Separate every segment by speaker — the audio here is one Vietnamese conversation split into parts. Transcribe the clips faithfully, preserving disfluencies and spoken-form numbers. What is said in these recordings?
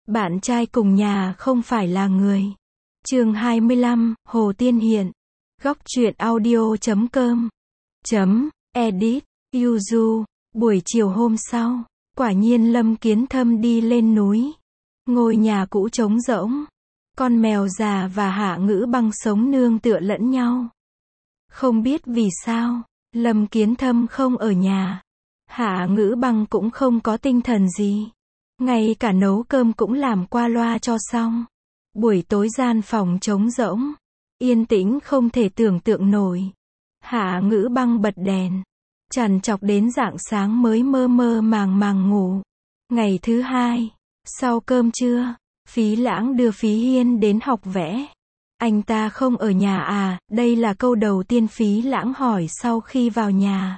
Speaker 1: Bạn trai cùng nhà không phải là người. Chương hai mươi lăm, Hồ Tiên Hiện. Góc truyện audio chấm com. Chấm, edit, Yuzu. Buổi chiều hôm sau, quả nhiên Lâm Kiến Thâm đi lên núi. Ngôi nhà cũ trống rỗng. Con mèo già và Hạ Ngữ Băng sống nương tựa lẫn nhau. Không biết vì sao, Lâm Kiến Thâm không ở nhà. Hạ Ngữ Băng cũng không có tinh thần gì. Ngay cả nấu cơm cũng làm qua loa cho xong. Buổi tối gian phòng trống rỗng. Yên tĩnh không thể tưởng tượng nổi. Hạ Ngữ Băng bật đèn. Trằn trọc đến rạng sáng mới mơ mơ màng màng ngủ. Ngày thứ hai, sau cơm trưa, Phí Lãng đưa Phí Hiên đến học vẽ. Anh ta không ở nhà à? Đây là câu đầu tiên Phí Lãng hỏi sau khi vào nhà.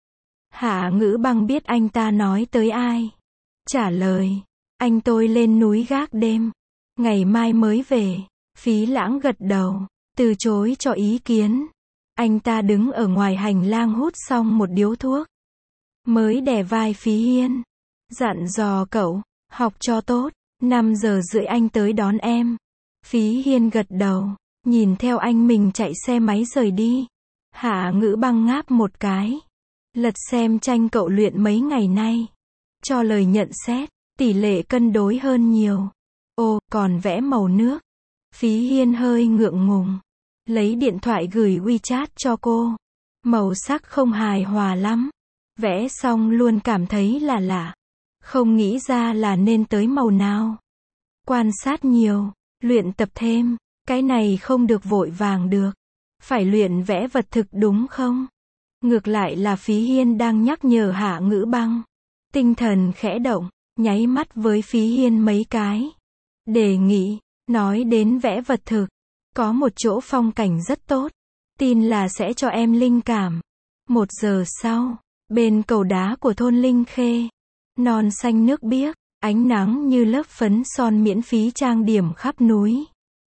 Speaker 1: Hạ Ngữ Băng biết anh ta nói tới ai. Trả lời, anh tôi lên núi gác đêm. Ngày mai mới về. Phí Lãng gật đầu, từ chối cho ý kiến. Anh ta đứng ở ngoài hành lang hút xong một điếu thuốc. Mới đè vai Phí Hiên. Dặn dò cậu, học cho tốt, năm giờ rưỡi anh tới đón em. Phí Hiên gật đầu, nhìn theo anh mình chạy xe máy rời đi. Hạ Ngữ Băng ngáp một cái. Lật xem tranh cậu luyện mấy ngày nay. Cho lời nhận xét, tỷ lệ cân đối hơn nhiều. Ồ, còn vẽ màu nước. Phí Hiên hơi ngượng ngùng. Lấy điện thoại gửi WeChat cho cô. Màu sắc không hài hòa lắm. Vẽ xong luôn cảm thấy là lạ. Không nghĩ ra là nên tới màu nào. Quan sát nhiều, luyện tập thêm. Cái này không được vội vàng được. Phải luyện vẽ vật thực đúng không? Ngược lại là Phí Hiên đang nhắc nhở Hạ Ngữ Băng. Tinh thần khẽ động, nháy mắt với Phí Hiên mấy cái. Đề nghị, nói đến vẽ vật thực. Có một chỗ phong cảnh rất tốt. Tin là sẽ cho em linh cảm. Một giờ sau, bên cầu đá của thôn Linh Khê. Non xanh nước biếc, ánh nắng như lớp phấn son miễn phí trang điểm khắp núi.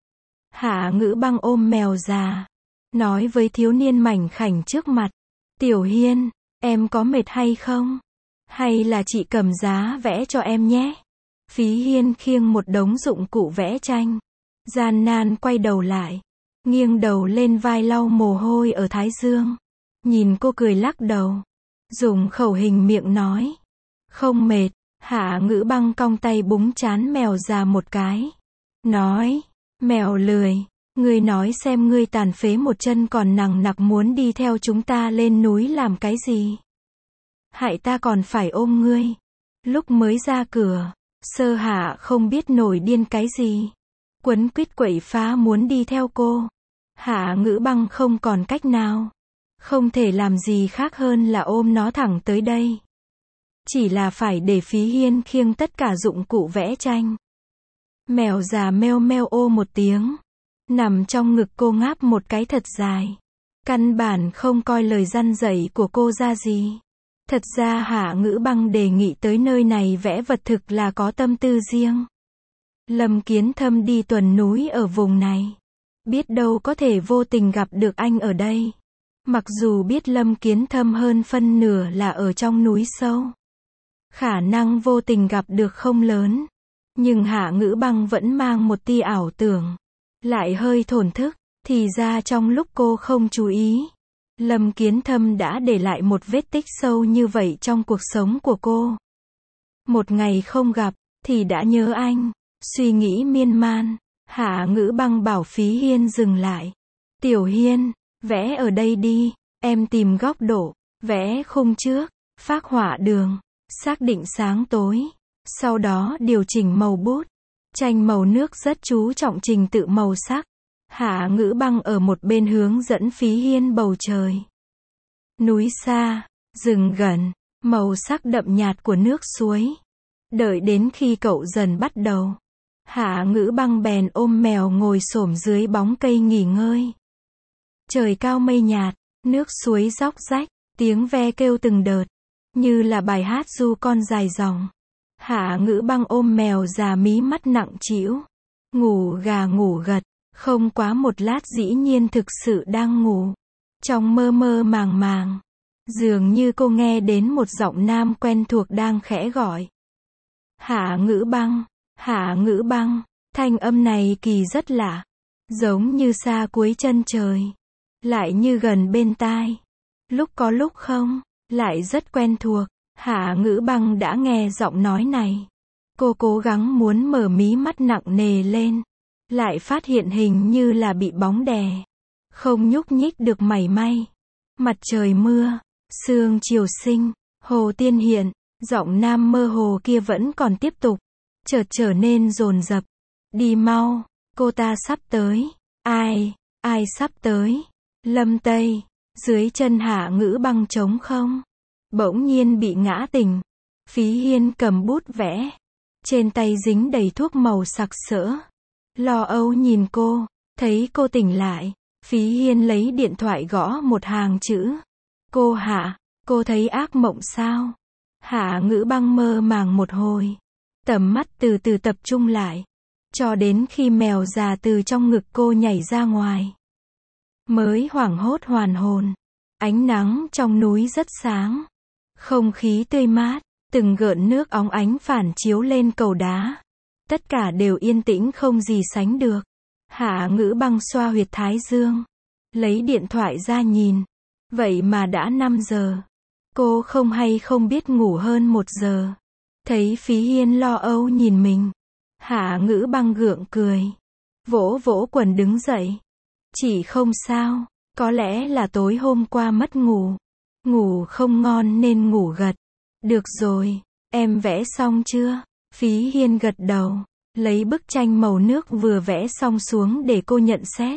Speaker 1: Hạ Ngữ Băng ôm mèo già. Nói với thiếu niên mảnh khảnh trước mặt. Tiểu Hiên, em có mệt hay không? Hay là chị cầm giá vẽ cho em nhé? Phí Hiên khiêng một đống dụng cụ vẽ tranh. Gian nan quay đầu lại. Nghiêng đầu lên vai lau mồ hôi ở thái dương. Nhìn cô cười lắc đầu. Dùng khẩu hình miệng nói. Không mệt. Hạ Ngữ Băng cong tay búng trán mèo già một cái. Nói. Mèo lười. Ngươi nói xem ngươi tàn phế một chân còn nằng nặc muốn đi theo chúng ta lên núi làm cái gì? Hại ta còn phải ôm ngươi. Lúc mới ra cửa, Sơ Hạ không biết nổi điên cái gì. Quấn quýt quậy phá muốn đi theo cô. Hạ Ngữ Băng không còn cách nào. Không thể làm gì khác hơn là ôm nó thẳng tới đây. Chỉ là phải để Phí Hiên khiêng tất cả dụng cụ vẽ tranh. Mèo già meo meo ô một tiếng. Nằm trong ngực cô ngáp một cái thật dài. Căn bản không coi lời răn dạy của cô ra gì. Thật ra Hạ Ngữ Băng đề nghị tới nơi này vẽ vật thực là có tâm tư riêng. Lâm Kiến Thâm đi tuần núi ở vùng này. Biết đâu có thể vô tình gặp được anh ở đây. Mặc dù biết Lâm Kiến Thâm hơn phân nửa là ở trong núi sâu. Khả năng vô tình gặp được không lớn. Nhưng Hạ Ngữ Băng vẫn mang một tia ảo tưởng. Lại hơi thổn thức. Thì ra trong lúc cô không chú ý, Lâm Kiến Thâm đã để lại một vết tích sâu như vậy trong cuộc sống của cô. Một ngày không gặp, thì đã nhớ anh. Suy nghĩ miên man. Hạ Ngữ Băng bảo Phí Hiên dừng lại. Tiểu Hiên, vẽ ở đây đi. Em tìm góc độ, vẽ khung trước, phác họa đường, xác định sáng tối. Sau đó điều chỉnh màu bút. Tranh màu nước rất chú trọng trình tự màu sắc. Hạ Ngữ Băng ở một bên hướng dẫn Phí Hiên bầu trời. Núi xa, rừng gần, màu sắc đậm nhạt của nước suối. Đợi đến khi cậu dần bắt đầu. Hạ Ngữ Băng bèn ôm mèo ngồi xổm dưới bóng cây nghỉ ngơi. Trời cao mây nhạt, nước suối róc rách, tiếng ve kêu từng đợt. Như là bài hát du con dài dòng. Hạ Ngữ Băng ôm mèo già mí mắt nặng trĩu. Ngủ gà ngủ gật. Không quá một lát dĩ nhiên thực sự đang ngủ. Trong mơ mơ màng màng. Dường như cô nghe đến một giọng nam quen thuộc đang khẽ gọi. Hạ Ngữ Băng. Hạ Ngữ Băng, thanh âm này kỳ rất lạ, giống như xa cuối chân trời, lại như gần bên tai. Lúc có lúc không, lại rất quen thuộc. Hạ Ngữ Băng đã nghe giọng nói này. Cô cố gắng muốn mở mí mắt nặng nề lên, lại phát hiện hình như là bị bóng đè, không nhúc nhích được mảy may. Mặt trời mưa, sương chiều sinh, hồ tiên hiện, giọng nam mơ hồ kia vẫn còn tiếp tục, chợt trở nên dồn dập. Đi mau, cô ta sắp tới. Ai, ai sắp tới? Lâm Tây, dưới chân Hạ Ngữ Băng trống không, bỗng nhiên bị ngã tỉnh. Phí Hiên cầm bút vẽ, trên tay dính đầy thuốc màu sặc sỡ. Lo âu nhìn cô, thấy cô tỉnh lại, Phí Hiên lấy điện thoại gõ một hàng chữ. Cô Hạ, cô thấy ác mộng sao? Hạ Ngữ Băng mơ màng một hồi, tầm mắt từ từ tập trung lại, cho đến khi mèo già từ trong ngực cô nhảy ra ngoài, mới hoảng hốt hoàn hồn. Ánh nắng trong núi rất sáng, không khí tươi mát, từng gợn nước óng ánh phản chiếu lên cầu đá. Tất cả đều yên tĩnh không gì sánh được. Hạ Ngữ Băng xoa huyệt thái dương, lấy điện thoại ra nhìn. Vậy mà đã năm giờ. Cô không hay không biết ngủ hơn một giờ. Thấy Phí Hiên lo âu nhìn mình, Hạ Ngữ Băng gượng cười, vỗ vỗ quần đứng dậy. Chỉ không sao, có lẽ là tối hôm qua mất ngủ, ngủ không ngon nên ngủ gật. Được rồi, em vẽ xong chưa? Phí Hiên gật đầu, lấy bức tranh màu nước vừa vẽ xong xuống để cô nhận xét.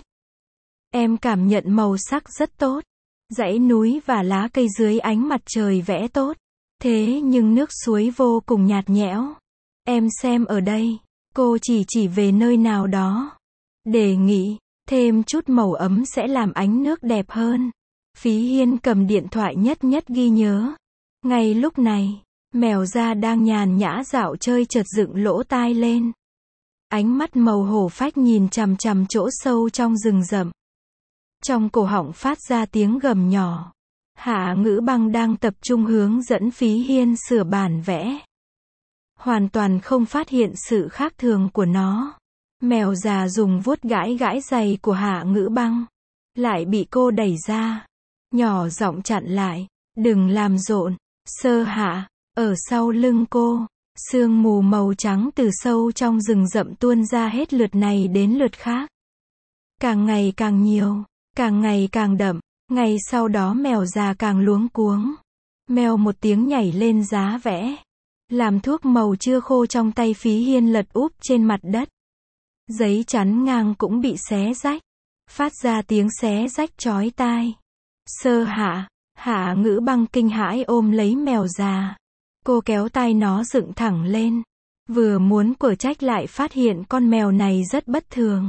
Speaker 1: Em cảm nhận màu sắc rất tốt, dãy núi và lá cây dưới ánh mặt trời vẽ tốt, thế nhưng nước suối vô cùng nhạt nhẽo. Em xem ở đây, cô chỉ chỉ về nơi nào đó. Đề nghị, thêm chút màu ấm sẽ làm ánh nước đẹp hơn. Phí Hiên cầm điện thoại nhất nhất ghi nhớ. Ngay lúc này, mèo da đang nhàn nhã dạo chơi chợt dựng lỗ tai lên. Ánh mắt màu hổ phách nhìn chằm chằm chỗ sâu trong rừng rậm. Trong cổ họng phát ra tiếng gầm nhỏ. Hạ Ngữ Băng đang tập trung hướng dẫn Phí Hiên sửa bản vẽ, hoàn toàn không phát hiện sự khác thường của nó. Mèo già dùng vuốt gãi gãi giày của Hạ Ngữ Băng, lại bị cô đẩy ra, nhỏ giọng chặn lại. Đừng làm rộn. Sơ Hạ, ở sau lưng cô, sương mù màu trắng từ sâu trong rừng rậm tuôn ra hết lượt này đến lượt khác. Càng ngày càng nhiều, càng ngày càng đậm. Ngày sau đó mèo già càng luống cuống. Mèo một tiếng nhảy lên giá vẽ, làm thuốc màu chưa khô trong tay Phí Hiên lật úp trên mặt đất. Giấy chắn ngang cũng bị xé rách, phát ra tiếng xé rách chói tai. Sơ Hạ, Hạ Ngữ Băng kinh hãi ôm lấy mèo già. Cô kéo tai nó dựng thẳng lên, vừa muốn quở trách lại phát hiện con mèo này rất bất thường.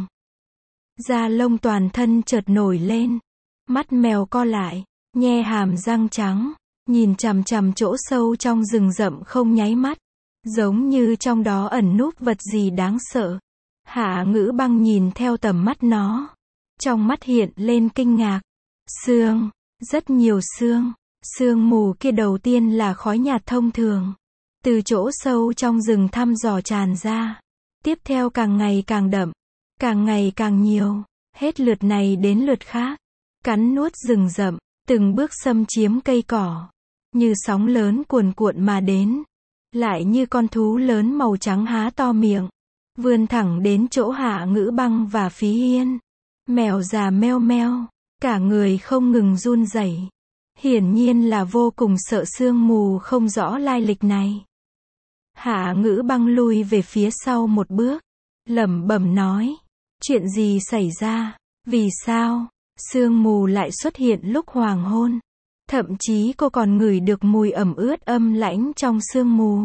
Speaker 1: Da lông toàn thân chợt nổi lên, mắt mèo co lại, nhe hàm răng trắng, nhìn chằm chằm chỗ sâu trong rừng rậm không nháy mắt, giống như trong đó ẩn núp vật gì đáng sợ. Hạ Ngữ Băng nhìn theo tầm mắt nó, trong mắt hiện lên kinh ngạc. Sương, rất nhiều sương. Sương mù kia đầu tiên là khói nhạt thông thường, từ chỗ sâu trong rừng thăm dò tràn ra. Tiếp theo càng ngày càng đậm, càng ngày càng nhiều, hết lượt này đến lượt khác, cắn nuốt rừng rậm, từng bước xâm chiếm cây cỏ, như sóng lớn cuồn cuộn mà đến, lại như con thú lớn màu trắng há to miệng, vươn thẳng đến chỗ Hạ Ngữ Băng và Phí Hiên. Mèo già meo meo, cả người không ngừng run rẩy, hiển nhiên là vô cùng sợ sương mù không rõ lai lịch này. Hạ Ngữ Băng lui về phía sau một bước, lẩm bẩm nói, chuyện gì xảy ra, vì sao sương mù lại xuất hiện lúc hoàng hôn, thậm chí cô còn ngửi được mùi ẩm ướt âm lãnh trong sương mù.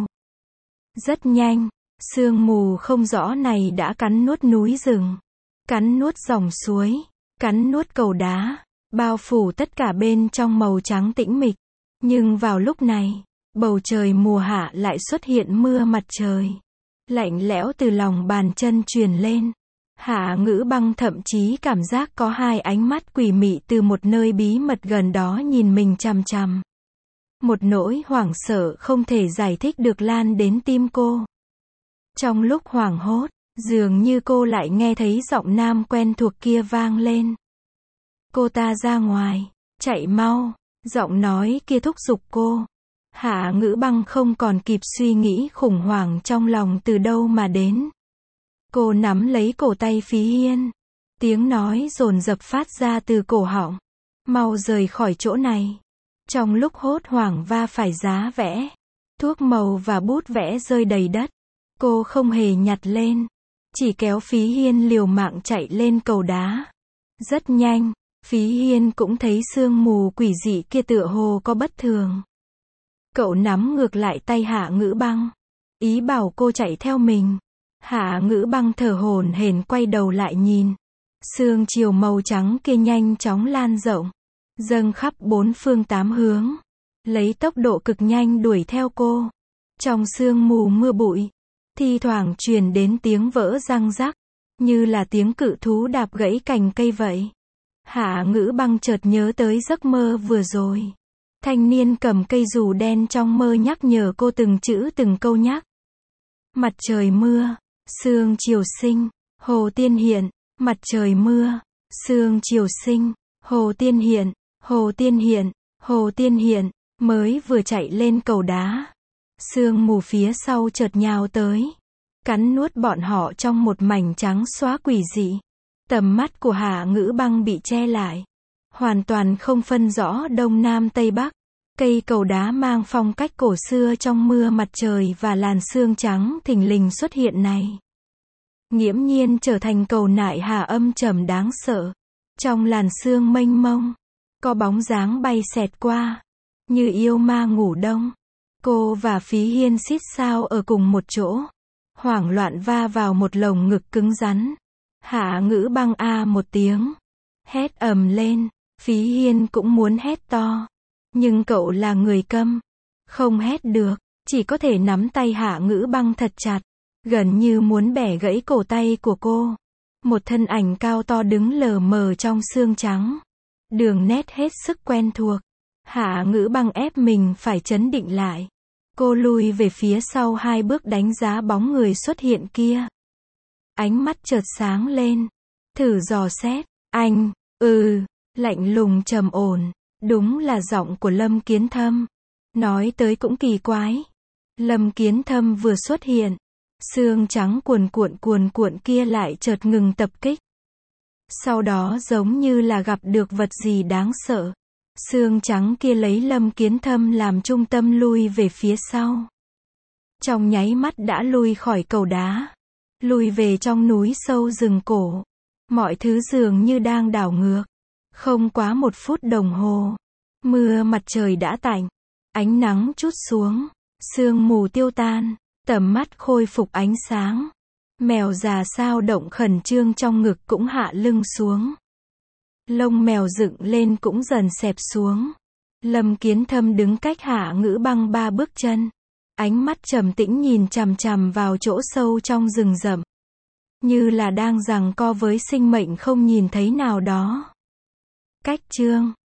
Speaker 1: Rất nhanh, sương mù không rõ này đã cắn nuốt núi rừng, cắn nuốt dòng suối, cắn nuốt cầu đá, bao phủ tất cả bên trong màu trắng tĩnh mịch. Nhưng vào lúc này, bầu trời mùa hạ lại xuất hiện mưa mặt trời, lạnh lẽo từ lòng bàn chân truyền lên. Hạ Ngữ Băng thậm chí cảm giác có hai ánh mắt quỷ mị từ một nơi bí mật gần đó nhìn mình chằm chằm. Một nỗi hoảng sợ không thể giải thích được lan đến tim cô. Trong lúc hoảng hốt, dường như cô lại nghe thấy giọng nam quen thuộc kia vang lên. Cô ta ra ngoài, chạy mau, giọng nói kia thúc giục cô. Hạ Ngữ Băng không còn kịp suy nghĩ khủng hoảng trong lòng từ đâu mà đến. Cô nắm lấy cổ tay Phí Hiên. Tiếng nói dồn dập phát ra từ cổ họng. Mau rời khỏi chỗ này. Trong lúc hốt hoảng va phải giá vẽ, thuốc màu và bút vẽ rơi đầy đất. Cô không hề nhặt lên, chỉ kéo Phí Hiên liều mạng chạy lên cầu đá. Rất nhanh, Phí Hiên cũng thấy sương mù quỷ dị kia tựa hồ có bất thường. Cậu nắm ngược lại tay Hạ Ngữ Băng, ý bảo cô chạy theo mình. Hạ Ngữ Băng thở hổn hển quay đầu lại nhìn. Sương chiều màu trắng kia nhanh chóng lan rộng, dâng khắp bốn phương tám hướng, lấy tốc độ cực nhanh đuổi theo cô. Trong sương mù mưa bụi, thi thoảng truyền đến tiếng vỡ răng rắc, như là tiếng cự thú đạp gãy cành cây vậy. Hạ Ngữ Băng chợt nhớ tới giấc mơ vừa rồi. Thanh niên cầm cây dù đen trong mơ nhắc nhở cô từng chữ từng câu nhắc. Mặt trời mưa, sương chiều sinh, hồ tiên hiện. Mặt trời mưa, sương chiều sinh, hồ tiên hiện, hồ tiên hiện, hồ tiên hiện. Mới vừa chạy lên cầu đá, sương mù phía sau chợt nhào tới, cắn nuốt bọn họ trong một mảnh trắng xóa quỷ dị. Tầm mắt của Hạ Ngữ Băng bị che lại, hoàn toàn không phân rõ đông nam tây bắc. Cây cầu đá mang phong cách cổ xưa trong mưa mặt trời và làn sương trắng thình lình xuất hiện này, nghiễm nhiên trở thành cầu nại hà âm trầm đáng sợ. Trong làn sương mênh mông, có bóng dáng bay xẹt qua, như yêu ma ngủ đông. Cô và Phí Hiên xít sao ở cùng một chỗ, hoảng loạn va vào một lồng ngực cứng rắn. Hạ Ngữ Băng a một tiếng, hét ầm lên. Phí Hiên cũng muốn hét to, nhưng cậu là người câm, không hét được, chỉ có thể nắm tay Hạ Ngữ Băng thật chặt, gần như muốn bẻ gãy cổ tay của cô. Một thân ảnh cao to đứng lờ mờ trong sương trắng, đường nét hết sức quen thuộc. Hạ Ngữ Băng ép mình phải trấn định lại. Cô lùi về phía sau hai bước đánh giá bóng người xuất hiện kia. Ánh mắt chợt sáng lên, thử dò xét. Anh, ừ, lạnh lùng trầm ổn, đúng là giọng của Lâm Kiến Thâm. Nói tới cũng kỳ quái. Lâm Kiến Thâm vừa xuất hiện, sương trắng cuồn cuộn cuồn cuộn kia lại chợt ngừng tập kích. Sau đó giống như là gặp được vật gì đáng sợ. Sương trắng kia lấy Lâm Kiến Thâm làm trung tâm lui về phía sau. Trong nháy mắt đã lui khỏi cầu đá, lui về trong núi sâu rừng cổ. Mọi thứ dường như đang đảo ngược. Không quá một phút đồng hồ, mưa mặt trời đã tạnh, ánh nắng trút xuống, sương mù tiêu tan, tầm mắt khôi phục ánh sáng. Mèo già sao động khẩn trương trong ngực cũng hạ lưng xuống. Lông mèo dựng lên cũng dần xẹp xuống. Lâm Kiến Thâm đứng cách Hạ Ngữ Băng ba bước chân. Ánh mắt trầm tĩnh nhìn chằm chằm vào chỗ sâu trong rừng rậm, như là đang giằng co với sinh mệnh không nhìn thấy nào đó. Cách chương